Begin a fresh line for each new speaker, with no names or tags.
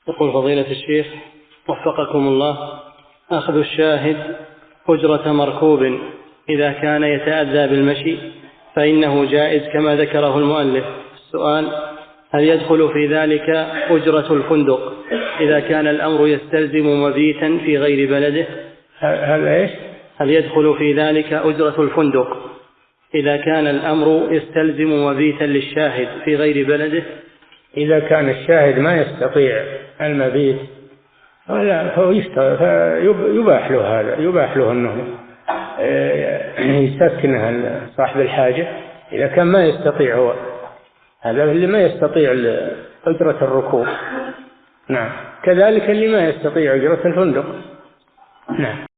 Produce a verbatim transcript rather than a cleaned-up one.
يقول فضيلة الشيخ وفقكم الله: أخذ الشاهد أجرة مركوب إذا كان يتأذى بالمشي فإنه جائز كما ذكره المؤلف. السؤال: هل يدخل في ذلك أجرة الفندق إذا كان الأمر يستلزم مبيتا في غير بلده؟
هل إيش؟
هل يدخل في ذلك أجرة الفندق إذا كان الأمر يستلزم مبيتا للشاهد في غير بلده؟
إذا كان الشاهد ما يستطيع المبيت فهو يباح له هذا، يباح له أنه يسكنها صاحب الحاجة إذا كان ما يستطيع هو، هذا اللي ما يستطيع أجرة الركوب. نعم، كذلك اللي ما يستطيع أجرة الفندق. نعم.